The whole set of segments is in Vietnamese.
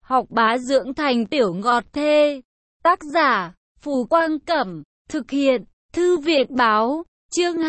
học bá dưỡng thành tiểu ngọt thê. Tác giả, Phù Quang Cẩm, thực hiện, Thư viện Báo, chương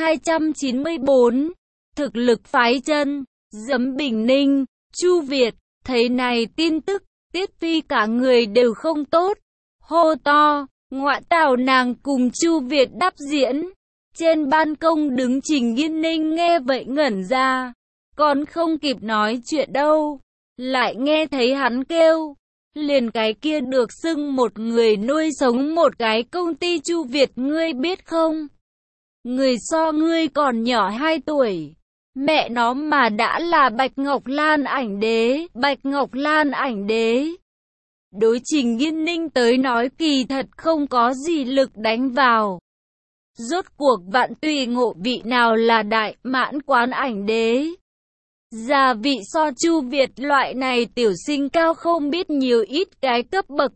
294, thực lực phái chân, Giấm Bình Ninh, Chu Việt, thấy này tin tức, Tiết Phi cả người đều không tốt, hô to, ngoại tảo nàng cùng Chu Việt đáp diễn. Trên ban công đứng Trình Nghiên Ninh nghe vậy ngẩn ra, còn không kịp nói chuyện đâu, lại nghe thấy hắn kêu, liền cái kia được xưng một người nuôi sống một cái công ty Chu Việt ngươi biết không? Người so ngươi còn nhỏ 2 tuổi, mẹ nó mà đã là Bạch Ngọc Lan ảnh đế, Bạch Ngọc Lan ảnh đế. Đối Trình Nghiên Ninh tới nói kỳ thật không có gì lực đánh vào. Rốt cuộc vạn tùy ngộ vị nào là đại mãn quán ảnh đế. Gia vị so Chu Việt loại này tiểu sinh cao không biết nhiều ít cái cấp bậc.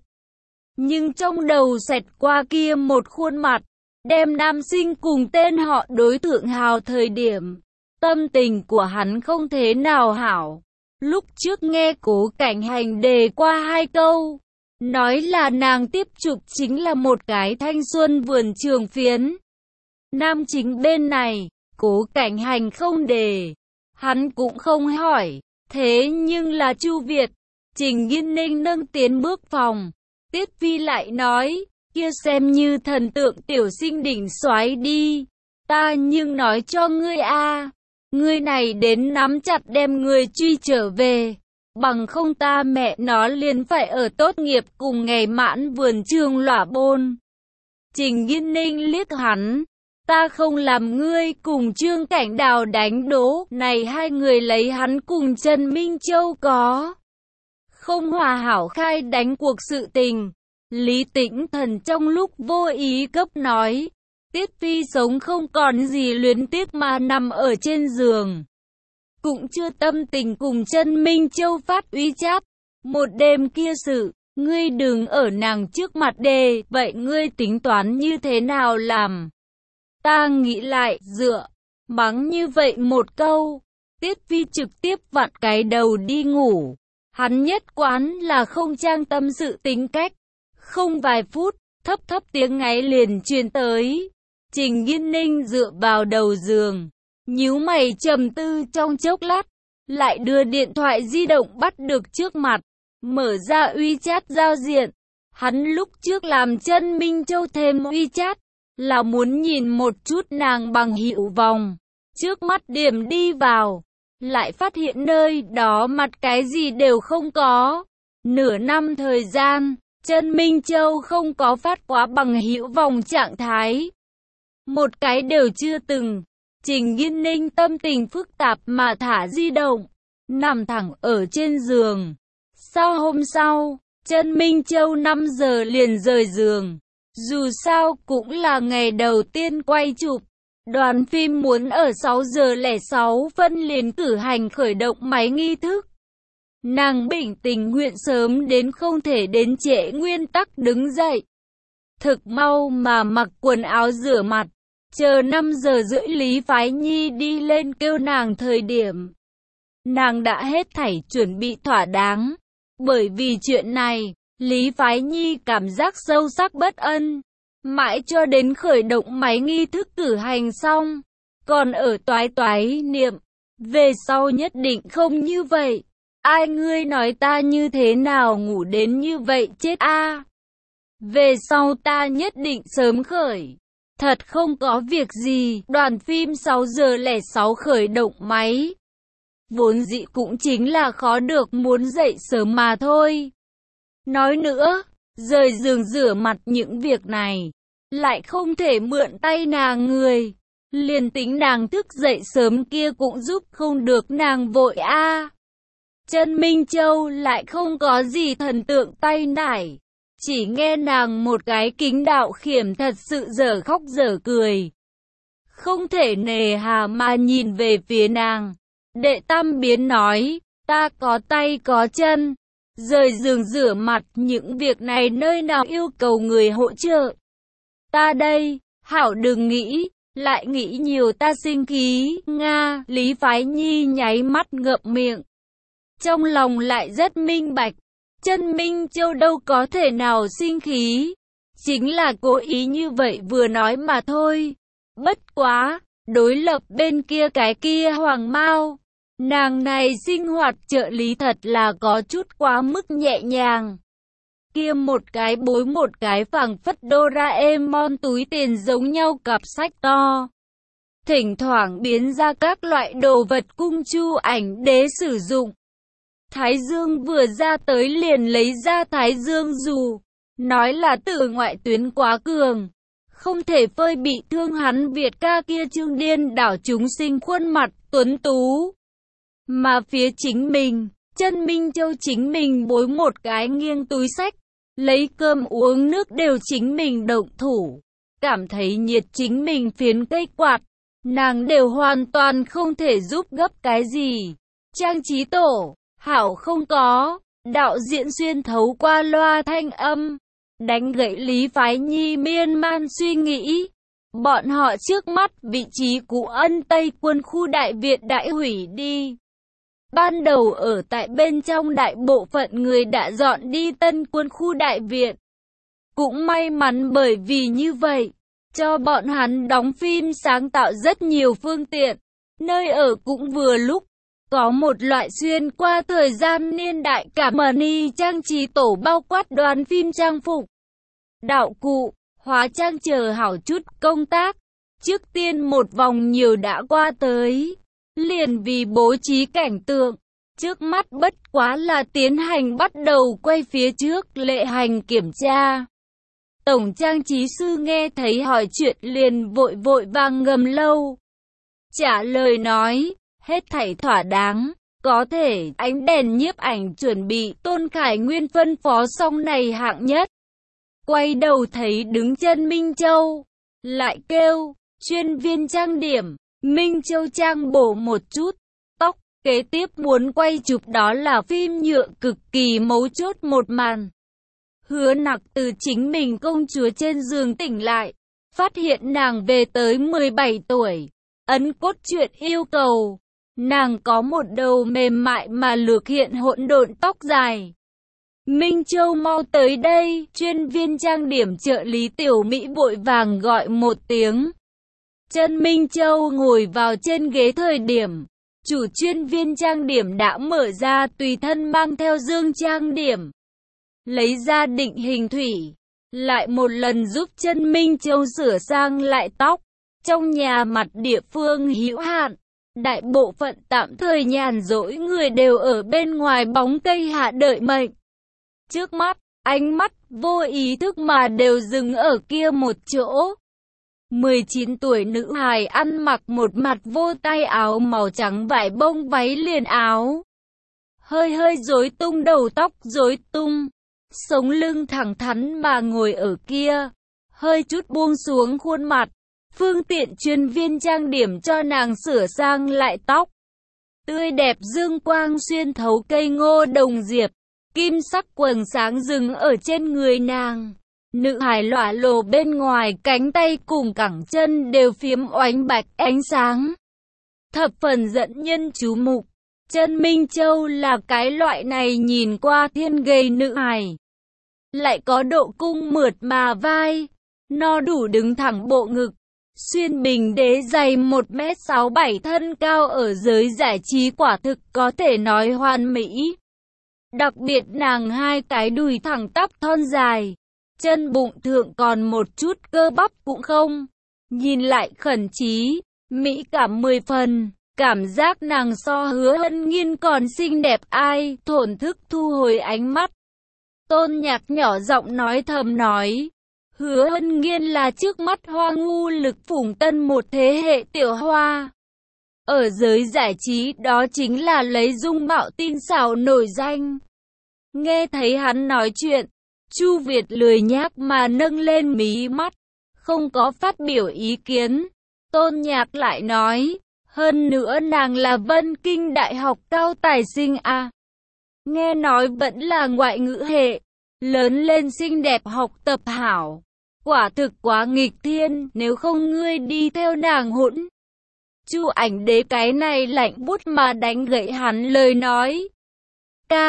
Nhưng trong đầu xẹt qua kia một khuôn mặt, đem nam sinh cùng tên họ đối thượng hào thời điểm. Tâm tình của hắn không thế nào hảo. Lúc trước nghe Cố Cảnh Hành đề qua 2 câu, nói là nàng tiếp chụp chính là một cái thanh xuân vườn trường phiến. Nam chính bên này, Cố Cảnh Hành không đề, hắn cũng không hỏi, thế nhưng là Chu Việt. Trình Nghiên Ninh nâng tiến bước phòng, Tiết Phi lại nói, kia xem như thần tượng tiểu sinh đỉnh soái đi, ta nhưng nói cho ngươi a, ngươi này đến nắm chặt đem người truy trở về, bằng không ta mẹ nó liền phải ở tốt nghiệp cùng ngày mãn vườn trường lỏa bôn. Trình Nghiên Ninh liếc hắn, ta không làm ngươi cùng Trương Cảnh Đào đánh đố, này 2 người lấy hắn cùng Trần Minh Châu có không hòa hảo khai đánh cuộc sự tình. Lý Tĩnh Thần trong lúc vô ý cấp nói, Tiết Phi sống không còn gì luyến tiếc mà nằm ở trên giường. Cũng chưa tâm tình cùng Trần Minh Châu phát uy chát. Một đêm kia sự, ngươi đừng ở nàng trước mặt đề, vậy ngươi tính toán như thế nào làm? Ta nghĩ lại, dựa, mắng như vậy một câu, Tiết Phi trực tiếp vặn cái đầu đi ngủ. Hắn nhất quán là không trang tâm sự tính cách. Không vài phút, thấp thấp tiếng ngáy liền truyền tới. Trình Nghiên Ninh dựa vào đầu giường, nhíu mày trầm tư trong chốc lát, lại đưa điện thoại di động bắt được trước mặt, mở ra WeChat giao diện. Hắn lúc trước làm Trần Minh Châu thêm WeChat, là muốn nhìn một chút nàng bằng hữu vòng. Trước mắt điểm đi vào, lại phát hiện nơi đó mặt cái gì đều không có. Nửa năm thời gian, Trần Minh Châu không có phát quá bằng hữu vòng trạng thái. Một cái đều chưa từng. Trình Nghiên Ninh tâm tình phức tạp mà thả di động, nằm thẳng ở trên giường. Sau hôm sau, Trần Minh Châu 5 giờ liền rời giường. Dù sao cũng là ngày đầu tiên quay chụp. Đoàn phim muốn ở 6 giờ 06 phân liền cử hành khởi động máy nghi thức. Nàng bình tình nguyện sớm đến không thể đến trễ nguyên tắc đứng dậy. Thực mau mà mặc quần áo rửa mặt, chờ 5 giờ rưỡi Lý Phái Nhi đi lên kêu nàng thời điểm. Nàng đã hết thảy chuẩn bị thỏa đáng. Bởi vì chuyện này, Lý Phái Nhi cảm giác sâu sắc bất an. Mãi cho đến khởi động máy nghi thức cử hành xong, còn ở toái toái niệm, về sau nhất định không như vậy. Ai ngươi nói ta như thế nào ngủ đến như vậy chết a? Về sau ta nhất định sớm khởi. Thật không có việc gì, đoàn phim 6 giờ 06 khởi động máy. Vốn dĩ cũng chính là khó được muốn dậy sớm mà thôi. Nói nữa, rời giường rửa mặt những việc này, lại không thể mượn tay nàng người. Liền tính nàng thức dậy sớm kia cũng giúp không được nàng vội a. Trần Minh Châu lại không có gì thần tượng tay nải. Chỉ nghe nàng một cái kính đạo khiểm thật sự dở khóc dở cười. Không thể nề hà mà nhìn về phía nàng. Đệ Tam Biến nói, ta có tay có chân. Rời giường rửa mặt những việc này nơi nào yêu cầu người hỗ trợ. Ta đây, hảo đừng nghĩ, lại nghĩ nhiều ta sinh khí, Nga. Lý Phái Nhi nháy mắt ngậm miệng. Trong lòng lại rất minh bạch. Chân Minh Châu đâu có thể nào sinh khí. Chính là cố ý như vậy vừa nói mà thôi. Bất quá, đối lập bên kia cái kia Hoàng Mao. Nàng này sinh hoạt trợ lý thật là có chút quá mức nhẹ nhàng. Kia một cái bối một cái phảng phất Doraemon túi tiền giống nhau cặp sách to. Thỉnh thoảng biến ra các loại đồ vật cung chu ảnh đế sử dụng. Thái Dương vừa ra tới liền lấy ra Thái Dương dù. Nói là từ ngoại tuyến quá cường. Không thể phơi bị thương hắn Việt ca kia trương điên đảo chúng sinh khuôn mặt tuấn tú. Mà phía chính mình, Chân Minh Châu chính mình bối một cái nghiêng túi sách. Lấy cơm uống nước đều chính mình động thủ. Cảm thấy nhiệt chính mình phiến cây quạt. Nàng đều hoàn toàn không thể giúp gấp cái gì. Trang trí tổ, hảo không có. Đạo diễn xuyên thấu qua loa thanh âm. Đánh gãy Lý Phái Nhi miên man suy nghĩ. Bọn họ trước mắt vị trí cũ Ân Tây quân khu đại viện đại hủy đi. Ban đầu ở tại bên trong đại bộ phận người đã dọn đi Tân quân khu đại viện. Cũng may mắn bởi vì như vậy, cho bọn hắn đóng phim sáng tạo rất nhiều phương tiện. Nơi ở cũng vừa lúc, có một loại xuyên qua thời gian niên đại cả mani trang trí tổ bao quát đoàn phim trang phục. Đạo cụ, hóa trang chờ hảo chút công tác. Trước tiên một vòng nhiều đã qua tới. Liền vì bố trí cảnh tượng. Trước mắt bất quá là tiến hành bắt đầu quay phía trước lệ hành kiểm tra. Tổng trang trí sư nghe thấy hỏi chuyện liền vội vội vàng ngầm lâu. Trả lời nói, hết thảy thỏa đáng. Có thể ánh đèn nhiếp ảnh chuẩn bị Tôn Khải Nguyên phân phó xong này hạng nhất. Quay đầu thấy đứng Chân Minh Châu. Lại kêu, chuyên viên trang điểm. Minh Châu trang bổ một chút. Tóc, kế tiếp muốn quay chụp đó là phim nhựa cực kỳ mấu chốt một màn. Hứa Nặc từ chính mình công chúa trên giường tỉnh lại. Phát hiện nàng về tới 17 tuổi. Ấn cốt truyện yêu cầu. Nàng có một đầu mềm mại mà lược hiện hỗn độn tóc dài. Minh Châu mau tới đây, chuyên viên trang điểm trợ lý Tiểu Mỹ vội vàng gọi một tiếng. Chân Minh Châu ngồi vào trên ghế thời điểm, chủ chuyên viên trang điểm đã mở ra tùy thân mang theo dương trang điểm. Lấy ra định hình thủy, lại một lần giúp Chân Minh Châu sửa sang lại tóc. Trong nhà mặt địa phương hữu hạn, đại bộ phận tạm thời nhàn rỗi người đều ở bên ngoài bóng cây hạ đợi mệnh. Trước mắt, ánh mắt vô ý thức mà đều dừng ở kia một chỗ. 19 tuổi nữ hài ăn mặc một mặt vô tay áo màu trắng vải bông váy liền áo. Hơi hơi rối tung đầu tóc rối tung. Sống lưng thẳng thắn mà ngồi ở kia. Hơi chút buông xuống khuôn mặt. Phương tiện chuyên viên trang điểm cho nàng sửa sang lại tóc. Tươi đẹp dương quang xuyên thấu cây ngô đồng diệp. Kim sắc quầng sáng dừng ở trên người nàng. Nữ hài lỏa lồ bên ngoài cánh tay cùng cẳng chân đều phiếm oánh bạch ánh sáng. Thập phần dẫn nhân chú mục. Chân Minh Châu là cái loại này nhìn qua thiên gầy nữ hài. Lại có độ cung mượt mà vai. No đủ đứng thẳng bộ ngực. Xuyên bình đế dày 1m67 thân cao ở giới giải trí quả thực có thể nói hoàn mỹ. Đặc biệt nàng hai cái đùi thẳng tắp thon dài. Chân bụng thượng còn một chút cơ bắp cũng không. Nhìn lại khẩn trí, mỹ cảm 10 phần. Cảm giác nàng so Hứa Hân Nghiên còn xinh đẹp ai. Thổn thức thu hồi ánh mắt. Tôn Nhạc nhỏ giọng nói thầm nói. Hứa Hân Nghiên là trước mắt hoa ngu lực phủng tân một thế hệ tiểu hoa. Ở giới giải trí đó chính là lấy dung mạo tinh xảo nổi danh. Nghe thấy hắn nói chuyện, Chu Việt lười nhác mà nâng lên mí mắt, không có phát biểu ý kiến. Tôn Nhạc lại nói, hơn nữa nàng là Vân Kinh Đại học cao tài sinh a. Nghe nói vẫn là ngoại ngữ hệ, lớn lên xinh đẹp học tập hảo. Quả thực quá nghịch thiên, nếu không ngươi đi theo nàng hỗn. Chu Ảnh Đế cái này lạnh bút mà đánh gãy hắn lời nói. Ca,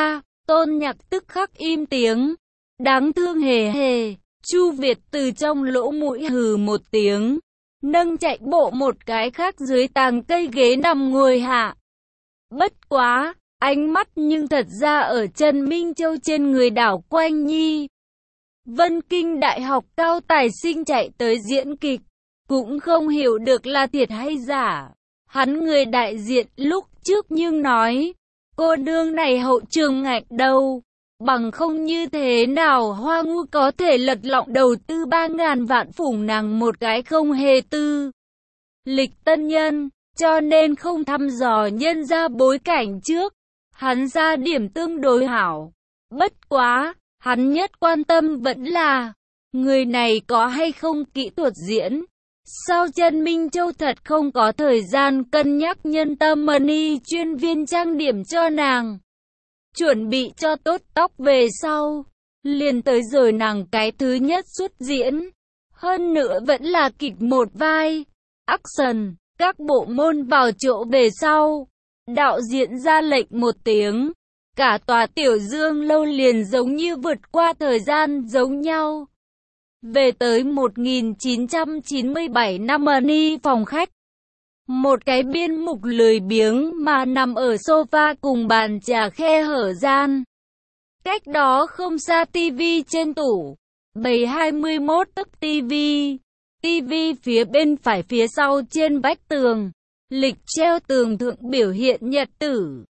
Tôn Nhạc tức khắc im tiếng. Đáng thương hề hề. Chu Việt từ trong lỗ mũi hừ một tiếng, nâng chạy bộ một cái khác dưới tàng cây ghế nằm ngồi hạ. Bất quá, ánh mắt nhưng thật ra ở Trần Minh Châu trên người đảo quanh nhi. Vân Kinh Đại học cao tài sinh chạy tới diễn kịch, cũng không hiểu được là thiệt hay giả. Hắn người đại diện lúc trước nhưng nói, cô nương này hậu trường ngạch đâu, bằng không như thế nào Hoa Ngu có thể lật lọng đầu tư 3.000 vạn phủng nàng một cái không hề tư. Lịch tân nhân, cho nên không thăm dò nhân ra bối cảnh trước, hắn ra điểm tương đối hảo. Bất quá, hắn nhất quan tâm vẫn là, người này có hay không kỹ thuật diễn. Sao Trần Minh Châu thật không có thời gian cân nhắc nhân tâm money chuyên viên trang điểm cho nàng. Chuẩn bị cho tốt tóc về sau, liền tới rồi nàng cái thứ nhất xuất diễn. Hơn nữa vẫn là kịch một vai. Action, các bộ môn vào chỗ về sau. Đạo diễn ra lệnh một tiếng. Cả tòa Tiểu Dương lâu liền giống như vượt qua thời gian giống nhau. Về tới 1997 năm Money phòng khách. Một cái biên mục lười biếng mà nằm ở sofa cùng bàn trà khe hở gian. Cách đó không xa tivi trên tủ, bày 21 tấc tivi. Tivi phía bên phải phía sau trên vách tường. Lịch treo tường thượng biểu hiện nhật tử.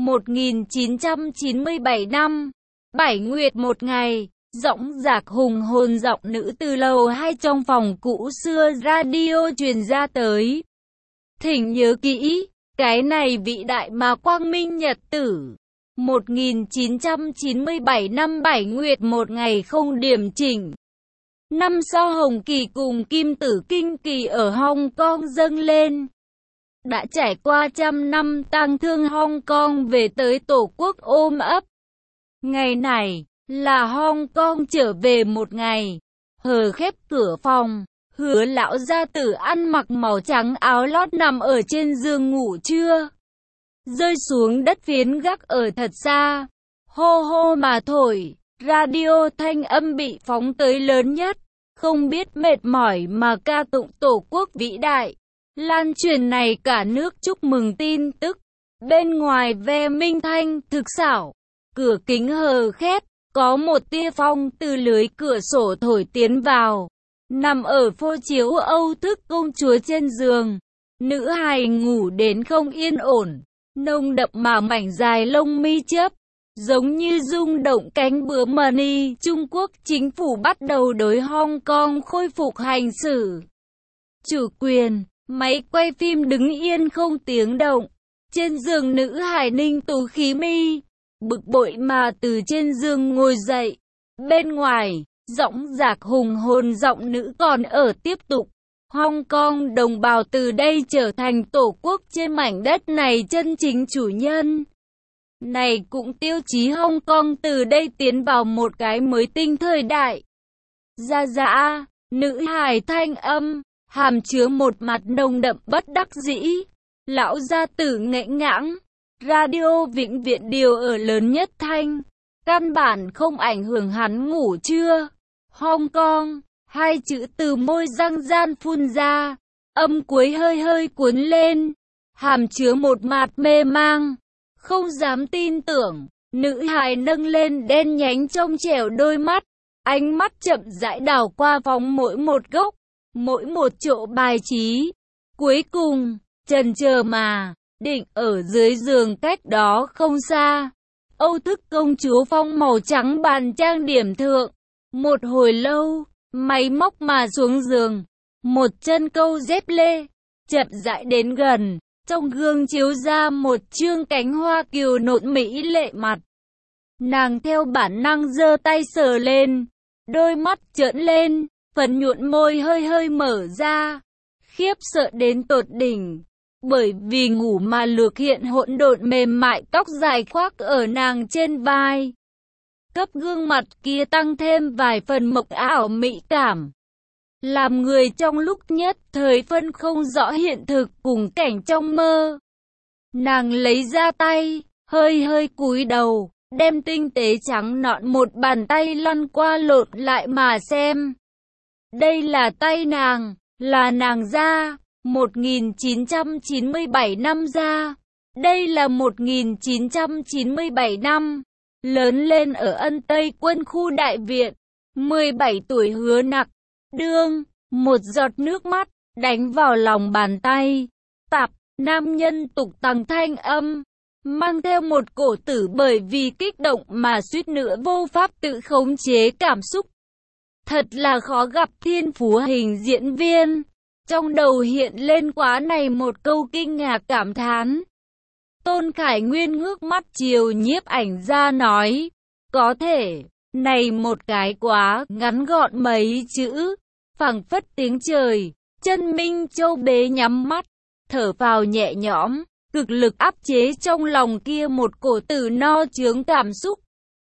1997 năm, 7 nguyệt một ngày. Giọng dạc hùng hồn giọng nữ từ lầu 2 trong phòng cũ xưa radio truyền ra tới. Thỉnh nhớ kỹ, cái này vị đại mà quang minh nhật tử. 1997 năm 7 nguyệt một ngày không điểm chỉnh. Năm sau Hồng Kỳ cùng Kim Tử Kinh Kỳ ở Hong Kong dâng lên. Đã trải qua 100 năm tang thương Hong Kong về tới tổ quốc ôm ấp. Ngày này là Hong Kong trở về một ngày. Hờ khép cửa phòng, Hứa lão gia tử ăn mặc màu trắng áo lót nằm ở trên giường ngủ trưa. Rơi xuống đất phiến gác ở thật xa. Hô hô mà thổi, radio thanh âm bị phóng tới lớn nhất. Không biết mệt mỏi mà ca tụng tổ quốc vĩ đại. Lan truyền này cả nước chúc mừng tin tức. Bên ngoài ve minh thanh thực xảo. Cửa kính hờ khép, có một tia phong từ lưới cửa sổ thổi tiến vào. Nằm ở phô chiếu Âu thức công chúa trên giường. Nữ hài ngủ đến không yên ổn. Nông đậm mà mảnh dài lông mi chớp. Giống như rung động cánh bướm Money. Trung Quốc chính phủ bắt đầu đối Hong Kong khôi phục hành xử. Chủ quyền, máy quay phim đứng yên không tiếng động. Trên giường nữ hài ninh tú khí mi. Bực bội mà từ trên giường ngồi dậy. Bên ngoài, giọng dạc hùng hồn giọng nữ còn ở tiếp tục. Hong Kong đồng bào từ đây trở thành tổ quốc trên mảnh đất này chân chính chủ nhân. Này cũng tiêu chí Hong Kong từ đây tiến vào một cái mới tinh thời đại. Dạ dạ, nữ hài thanh âm, hàm chứa một mặt nồng đậm bất đắc dĩ. Lão gia tử nghẹn ngãng, radio vĩnh viễn điều ở lớn nhất thanh. Căn bản không ảnh hưởng hắn ngủ trưa. Hong Kong, hai chữ từ môi răng gian phun ra, âm cuối hơi hơi cuốn lên, hàm chứa một mạt mê mang. Không dám tin tưởng, nữ hài nâng lên đen nhánh trong trẻo đôi mắt, ánh mắt chậm rãi đảo qua phòng mỗi một góc, mỗi một chỗ bài trí. Cuối cùng, chần chờ mà, định ở dưới giường cách đó không xa. Âu thức công chúa phong màu trắng bàn trang điểm thượng. Một hồi lâu, máy móc mà xuống giường. Một chân câu dép lê, chậm rãi đến gần. Trong gương chiếu ra một trương cánh hoa kiều nộn mỹ lệ mặt. Nàng theo bản năng giơ tay sờ lên. Đôi mắt trợn lên, phần nhuận môi hơi hơi mở ra. Khiếp sợ đến tột đỉnh. Bởi vì ngủ mà lược hiện hỗn độn mềm mại tóc dài khoác ở nàng trên vai. Cấp gương mặt kia tăng thêm vài phần mộc ảo mỹ cảm. Làm người trong lúc nhất thời phân không rõ hiện thực cùng cảnh trong mơ. Nàng lấy ra tay, hơi hơi cúi đầu, đem tinh tế trắng nõn một bàn tay lăn qua lộn lại mà xem. Đây là tay nàng, là nàng ra, 1997 năm ra. Đây là 1997 năm, lớn lên ở Ân Tây Quân khu Đại Viện, 17 tuổi Hứa Nặc, đương, một giọt nước mắt, đánh vào lòng bàn tay. Tạp, nam nhân tục tằng thanh âm, mang theo một cổ tử bởi vì kích động mà suýt nữa vô pháp tự khống chế cảm xúc. Thật là khó gặp thiên phú hình diễn viên. Trong đầu hiện lên quá này một câu kinh ngạc cảm thán. Tôn Khải Nguyên ngước mắt chiều nhiếp ảnh ra nói, có thể, này một cái quá ngắn gọn mấy chữ, phảng phất tiếng trời. Chân Minh Châu bế nhắm mắt, thở vào nhẹ nhõm, cực lực áp chế trong lòng kia một cổ tử no chướng cảm xúc.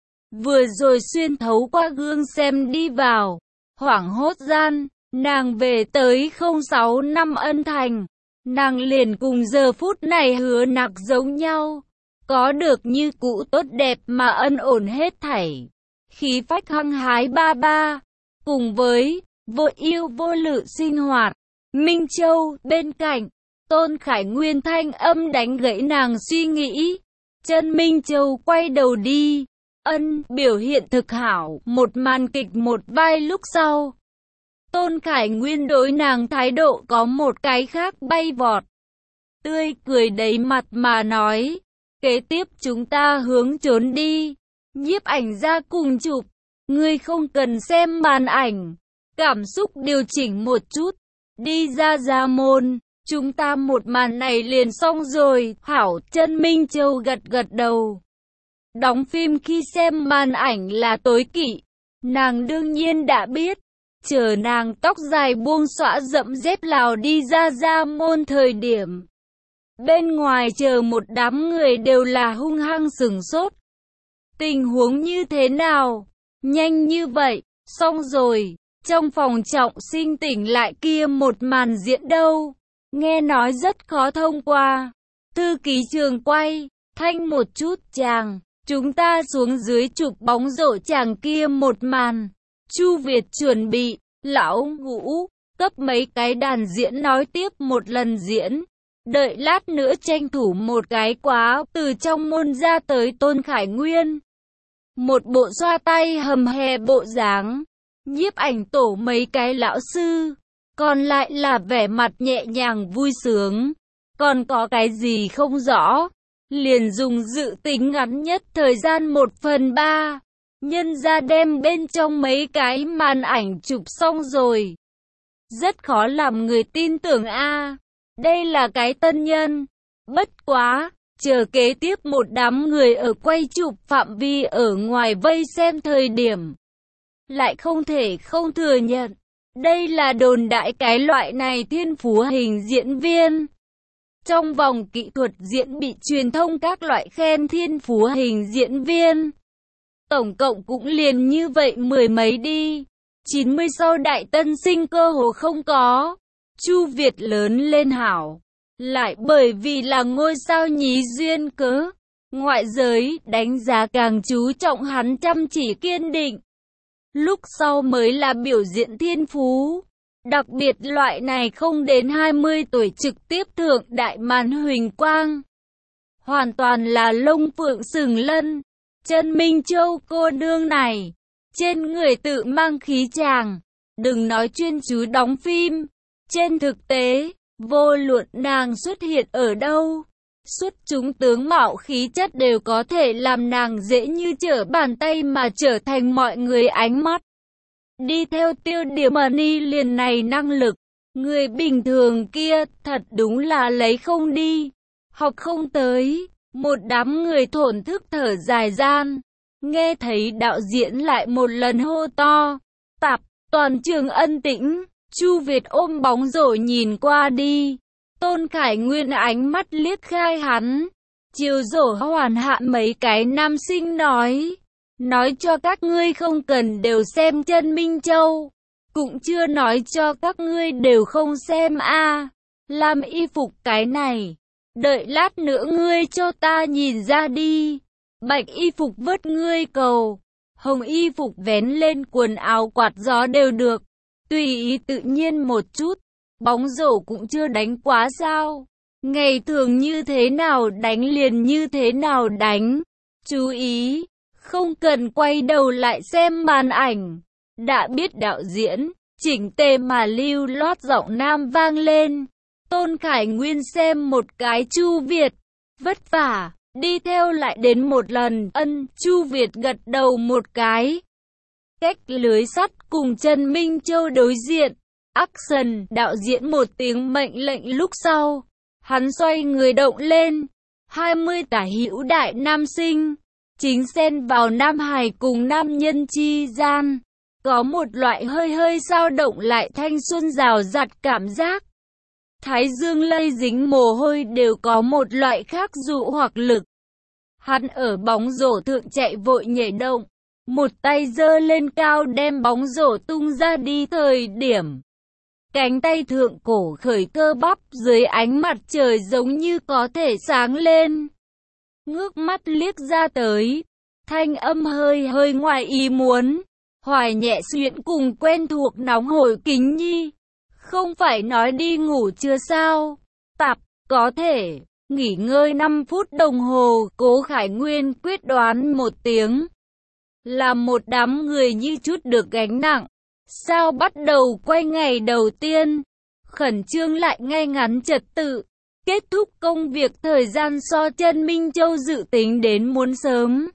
Vừa rồi xuyên thấu qua gương xem đi vào, hoảng hốt gian, nàng về tới 06 năm Ân Thành. Nàng liền cùng giờ phút này Hứa Nặc giống nhau, có được như cũ tốt đẹp mà ân ổn hết thảy. Khí phách hăng hái ba ba, cùng với vô yêu vô lự sinh hoạt. Minh Châu bên cạnh, Tôn Khải Nguyên thanh âm đánh gãy nàng suy nghĩ. Chân Minh Châu quay đầu đi. Biểu hiện thực hảo, một màn kịch một vai lúc sau. Tôn Khải Nguyên đối nàng thái độ có một cái khác bay vọt. Tươi cười đầy mặt mà nói, kế tiếp chúng ta hướng trốn đi. Nhiếp ảnh ra cùng chụp, ngươi không cần xem màn ảnh. Cảm xúc điều chỉnh một chút, đi ra môn, chúng ta một màn này liền xong rồi. Hảo. Chân Minh Châu gật gật đầu. Đóng phim khi xem màn ảnh là tối kỵ, nàng đương nhiên đã biết. Chờ nàng tóc dài buông xõa rậm rép lào đi ra môn thời điểm. Bên ngoài chờ một đám người đều là hung hăng sửng sốt. Tình huống như thế nào? Nhanh như vậy, xong rồi. Trong phòng trọng sinh tỉnh lại kia một màn diễn đâu. Nghe nói rất khó thông qua. Thư ký trường quay, thanh một chút chàng. Chúng ta xuống dưới chụp bóng rổ chàng kia một màn. Chu Việt chuẩn bị, lão Ngũ, cấp mấy cái đàn diễn nói tiếp một lần diễn. Đợi lát nữa tranh thủ một cái quá, từ trong môn ra tới Tôn Khải Nguyên. Một bộ xoa tay hầm hè bộ dáng, nhiếp ảnh tổ mấy cái lão sư, còn lại là vẻ mặt nhẹ nhàng vui sướng. Còn có cái gì không rõ, liền dùng dự tính ngắn nhất thời gian 1/3. Nhân ra đem bên trong mấy cái màn ảnh chụp xong rồi. Rất khó làm người tin tưởng a. Đây là cái tân nhân. Bất quá, chờ kế tiếp một đám người ở quay chụp phạm vi ở ngoài vây xem thời điểm. Lại không thể không thừa nhận. Đây là đồn đại cái loại này thiên phú hình diễn viên. Trong vòng kỹ thuật diễn bị truyền thông các loại khen thiên phú hình diễn viên. Tổng cộng cũng liền như vậy mười mấy đi. 90 sau đại tân sinh cơ hồ không có. Chu Việt lớn lên hảo. Lại bởi vì là ngôi sao nhí duyên cớ. Ngoại giới đánh giá càng chú trọng hắn chăm chỉ kiên định. Lúc sau mới là biểu diễn thiên phú. Đặc biệt loại này không đến 20 tuổi trực tiếp thượng đại màn huỳnh quang. Hoàn toàn là lông phượng sừng lân. Chân Minh Châu cô nương này, trên người tự mang khí chàng, đừng nói chuyên chú đóng phim. Trên thực tế, vô luận nàng xuất hiện ở đâu, xuất chúng tướng mạo khí chất đều có thể làm nàng dễ như trở bàn tay mà trở thành mọi người ánh mắt. Đi theo Tiêu Điểm Money liền này năng lực, người bình thường kia thật đúng là lấy không đi, học không tới. Một đám người thổn thức thở dài gian, nghe thấy đạo diễn lại một lần hô to, tạp, toàn trường ân tĩnh. Chu Việt ôm bóng rổ nhìn qua đi, Tôn Khải Nguyên ánh mắt liếc khai hắn, chiều rổ hoàn hạn mấy cái nam sinh nói cho các ngươi không cần đều xem Chân Minh Châu, cũng chưa nói cho các ngươi đều không xem a. Làm y phục cái này. Đợi lát nữa ngươi cho ta nhìn ra đi. Bạch y phục vớt ngươi cầu, hồng y phục vén lên quần áo quạt gió đều được. Tùy ý tự nhiên một chút, bóng rổ cũng chưa đánh quá sao. Ngày thường như thế nào đánh liền như thế nào đánh. Chú ý, không cần quay đầu lại xem màn ảnh. Đã biết đạo diễn, chỉnh tề mà lưu loát giọng nam vang lên. Tôn Khải Nguyên xem một cái Chu Việt, vất vả, đi theo lại đến một lần. Chu Việt gật đầu một cái. Cách lưới sắt cùng Trần Minh Châu đối diện. Action, đạo diễn một tiếng mệnh lệnh lúc sau. Hắn xoay người động lên. 20 tả hữu đại nam sinh, chính xen vào nam hài cùng nam nhân chi gian. Có một loại hơi hơi dao động lại thanh xuân rào rạt cảm giác. Thái dương lây dính mồ hôi đều có một loại khác dụ hoặc lực. Hắn ở bóng rổ thượng chạy vội nhảy động, một tay giơ lên cao đem bóng rổ tung ra đi thời điểm. Cánh tay thượng cổ khởi cơ bắp dưới ánh mặt trời giống như có thể sáng lên. Ngước mắt liếc ra tới, thanh âm hơi hơi ngoài ý muốn. Hoài nhẹ xuyễn cùng quen thuộc nóng hổi Kính Nhi. Không phải nói đi ngủ chưa sao? Tạp, có thể. Nghỉ ngơi 5 phút đồng hồ, Cố Khải Nguyên quyết đoán một tiếng. Làm một đám người như chút được gánh nặng. Sao bắt đầu quay ngày đầu tiên? Khẩn trương lại ngay ngắn trật tự. Kết thúc công việc thời gian so Trần Minh Châu dự tính đến muốn sớm.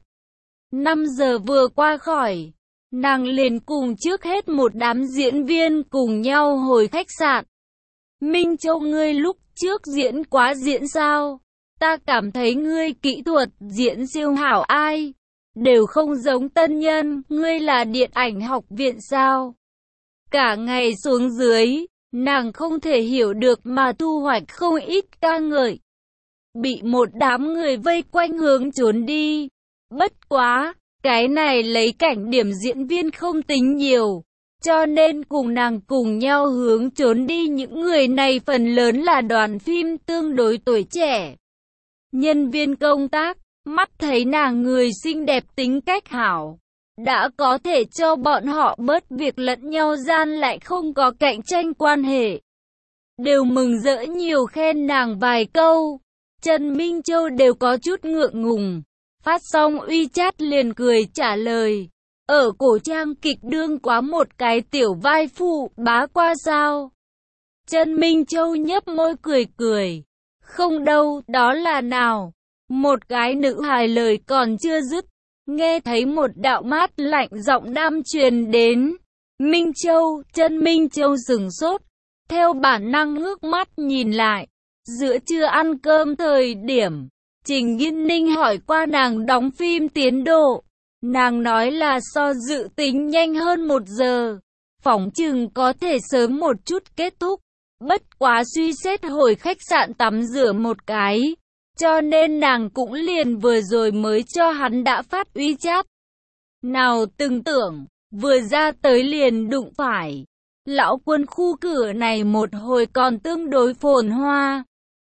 5 giờ vừa qua khỏi. Nàng liền cùng trước hết một đám diễn viên cùng nhau hồi khách sạn. Minh Châu ngươi lúc trước diễn quá diễn sao? Ta cảm thấy ngươi kỹ thuật diễn siêu hảo ai? Đều không giống tân nhân, ngươi là điện ảnh học viện sao? Cả ngày xuống dưới, nàng không thể hiểu được mà thu hoạch không ít ca ngợi. Bị một đám người vây quanh hướng trốn đi. Bất quá! Cái này lấy cảnh điểm diễn viên không tính nhiều, cho nên cùng nàng cùng nhau hướng trốn đi những người này phần lớn là đoàn phim tương đối tuổi trẻ. Nhân viên công tác, mắt thấy nàng người xinh đẹp tính cách hảo, đã có thể cho bọn họ bớt việc lẫn nhau gian lại không có cạnh tranh quan hệ. Đều mừng rỡ nhiều khen nàng vài câu, Trần Minh Châu đều có chút ngượng ngùng. Phát xong WeChat liền cười trả lời. Ở cổ trang kịch đương quá một cái tiểu vai phụ bá qua sao? Trần Minh Châu nhấp môi cười cười. Không đâu, đó là nào? Một cái nữ hài lời còn chưa dứt. Nghe thấy một đạo mát lạnh giọng nam truyền đến. Minh Châu, Trần Minh Châu sửng sốt. Theo bản năng ngước mắt nhìn lại. Giữa trưa ăn cơm thời điểm. Trình Nghiên Ninh hỏi qua nàng đóng phim tiến độ. Nàng nói là so dự tính nhanh hơn 1 giờ. Phỏng chừng có thể sớm một chút kết thúc. Bất quá suy xét hồi khách sạn tắm rửa một cái. Cho nên nàng cũng liền vừa rồi mới cho hắn đã phát WeChat. Nào từng tưởng, vừa ra tới liền đụng phải. Lão Quân khu cửa này một hồi còn tương đối phồn hoa.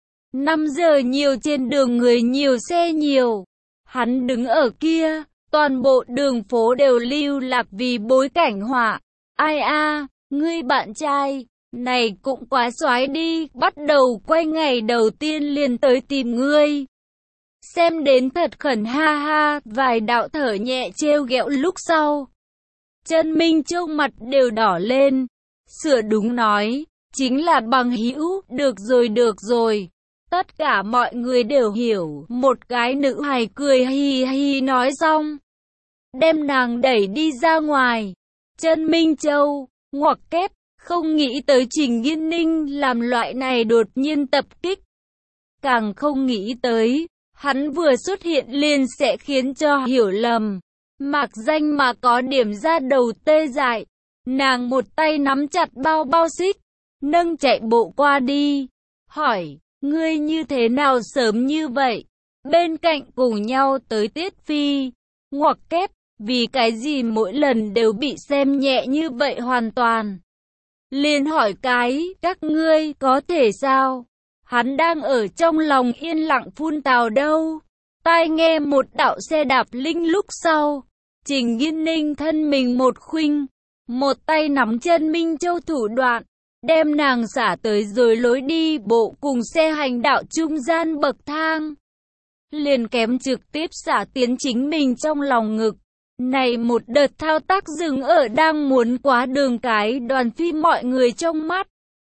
5 giờ nhiều trên đường người nhiều xe nhiều. Hắn đứng ở kia, toàn bộ đường phố đều lưu lạc vì bối cảnh họa. Ai a, ngươi bạn trai, này cũng quá xoái đi, bắt đầu quay ngày đầu tiên liền tới tìm ngươi. Xem đến thật khẩn ha ha, vài đạo thở nhẹ trêu ghẹo lúc sau. Trần Minh Châu mặt đều đỏ lên, sửa đúng nói, chính là bằng hữu, được rồi. Tất cả mọi người đều hiểu, một cái nữ hài cười hi hi nói xong. Đem nàng đẩy đi ra ngoài. Trần Minh Châu, ngoặc kép, không nghĩ tới Trình Nghiên Ninh làm loại này đột nhiên tập kích. Càng không nghĩ tới, hắn vừa xuất hiện liền sẽ khiến cho hiểu lầm. Mạc danh mà có điểm ra đầu tê dại. Nàng một tay nắm chặt bao xích, nâng chạy bộ qua đi. Hỏi, ngươi như thế nào sớm như vậy? Bên cạnh cùng nhau tới Tiết Phi. Ngoặc kép, vì cái gì mỗi lần đều bị xem nhẹ như vậy hoàn toàn? Liền hỏi cái, các ngươi có thể sao? Hắn đang ở trong lòng yên lặng phun tào đâu. tai nghe một đạo xe đạp linh lúc sau. Trình Nghiên Ninh thân mình một khuynh, một tay nắm chân Minh Châu thủ đoạn, đem nàng xả tới rồi lối đi bộ cùng xe hành đạo trung gian bậc thang. Liền kém trực tiếp xả tiến chính mình trong lòng ngực. Này một đợt thao tác dừng ở đang muốn quá đường cái đoàn phim mọi người trong mắt.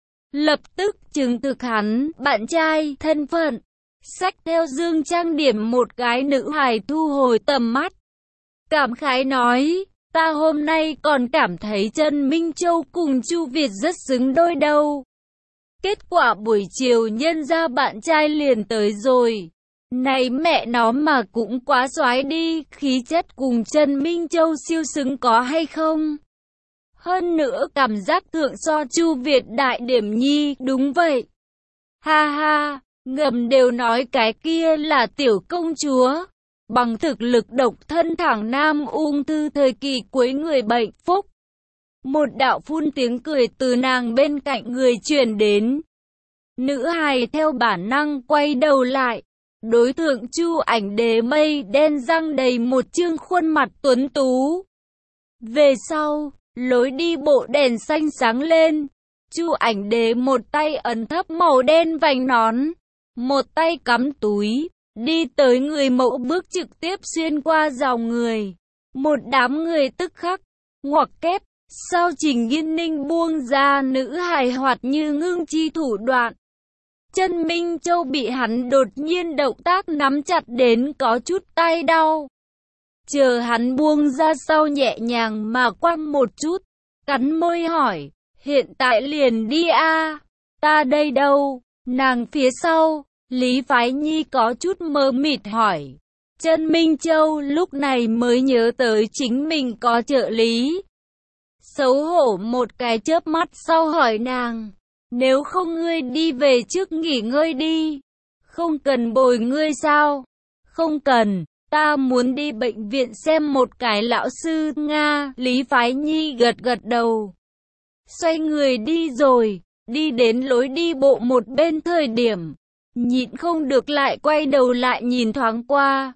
Lập tức chứng thực hắn, bạn trai, thân phận. Xách theo dương trang điểm một cái nữ hài thu hồi tầm mắt. Cảm khái nói, ta hôm nay còn cảm thấy Trần Minh Châu cùng Chu Việt rất xứng đôi đâu. Kết quả buổi chiều nhân ra bạn trai liền tới rồi. Này mẹ nó mà cũng quá xoái đi, khí chất cùng Trần Minh Châu siêu xứng có hay không? Hơn nữa cảm giác thượng so Chu Việt đại điểm nhi, đúng vậy. Ha ha, ngầm đều nói cái kia là tiểu công chúa. Bằng thực lực độc thân thẳng nam ung thư thời kỳ cuối người bệnh phúc. Một đạo phun tiếng cười từ nàng bên cạnh người truyền đến. Nữ hài theo bản năng quay đầu lại. Đối tượng Chu Ảnh Đế mây đen răng đầy một trương khuôn mặt tuấn tú. Về sau, lối đi bộ đèn xanh sáng lên. Chu Ảnh Đế một tay ấn thấp màu đen vành nón, một tay cắm túi, đi tới người mẫu bước trực tiếp xuyên qua dòng người. Một đám người tức khắc, ngoặc kép, sau Trình Nghiên Ninh buông ra nữ hài hoạt như ngưng chi thủ đoạn. Chân Minh Châu bị hắn đột nhiên động tác nắm chặt đến có chút tay đau. Chờ hắn buông ra sau nhẹ nhàng mà quăng một chút, cắn môi hỏi, hiện tại liền đi a, ta đây đâu? Nàng phía sau, Lý Phái Nhi có chút mơ mịt hỏi. Chân Minh Châu lúc này mới nhớ tới chính mình có trợ lý. Xấu hổ một cái chớp mắt sau hỏi nàng. Nếu không ngươi đi về trước nghỉ ngơi đi. Không cần bồi ngươi sao? Không cần, ta muốn đi bệnh viện xem một cái lão sư Nga. Lý Phái Nhi gật gật đầu. Xoay người đi rồi, đi đến lối đi bộ một bên thời điểm. Nhịn không được lại quay đầu lại nhìn thoáng qua.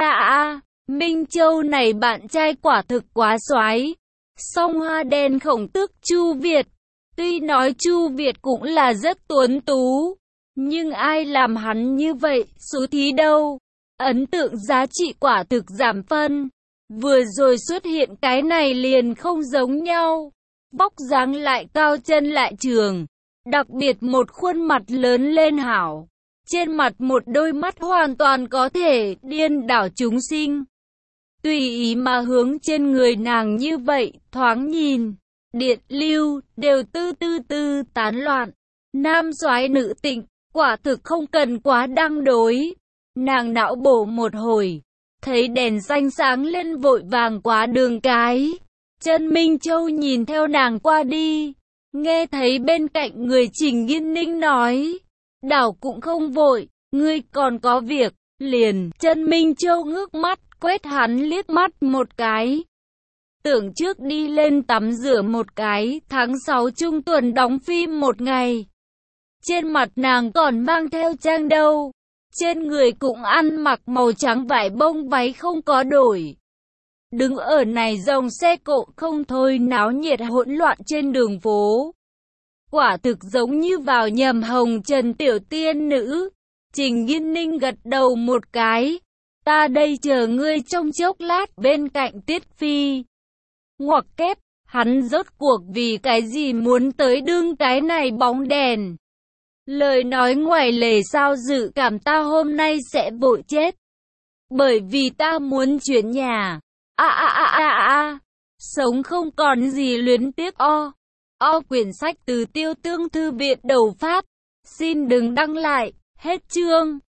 Minh Châu này bạn trai quả thực quá xoái. Song hoa đen khổng tước Chu Việt. Tuy nói Chu Việt cũng là rất tuấn tú, nhưng ai làm hắn như vậy, xú thí đâu. Ấn tượng giá trị quả thực giảm phân. Vừa rồi xuất hiện cái này liền không giống nhau. Vóc dáng lại cao chân lại trường. Đặc biệt một khuôn mặt lớn lên hảo. Trên mặt một đôi mắt hoàn toàn có thể điên đảo chúng sinh. Tùy ý mà hướng trên người nàng như vậy, thoáng nhìn. Điện lưu, đều tư tán loạn. Nam soái nữ tịnh, quả thực không cần quá đăng đối. Nàng não bổ một hồi, thấy đèn xanh sáng lên vội vàng qua đường cái. Chân Minh Châu nhìn theo nàng qua đi, nghe thấy bên cạnh người Trình Nghiên Ninh nói. Đảo cũng không vội, ngươi còn có việc, liền. Chân Minh Châu ngước mắt, quét hắn liếc mắt một cái. Tưởng trước đi lên tắm rửa một cái, tháng 6 trung tuần đóng phim một ngày. Trên mặt nàng còn mang theo trang đâu. Trên người cũng ăn mặc màu trắng vải bông váy không có đổi. Đứng ở này dòng xe cộ không thôi náo nhiệt hỗn loạn trên đường phố. Quả thực giống như vào nhầm hồng trần tiểu tiên nữ. Trình Nghiên Ninh gật đầu một cái. Ta đây chờ ngươi trong chốc lát bên cạnh Tiết Phi. Ngoặc kép, hắn rốt cuộc vì cái gì muốn tới đương cái này bóng đèn. Lời nói ngoài lề sao dự cảm ta hôm nay sẽ vội chết. Bởi vì ta muốn chuyển nhà. Sống không còn gì luyến tiếc quyển sách từ Tiêu Tương Thư viện đầu phát. Xin đừng đăng lại, hết chương.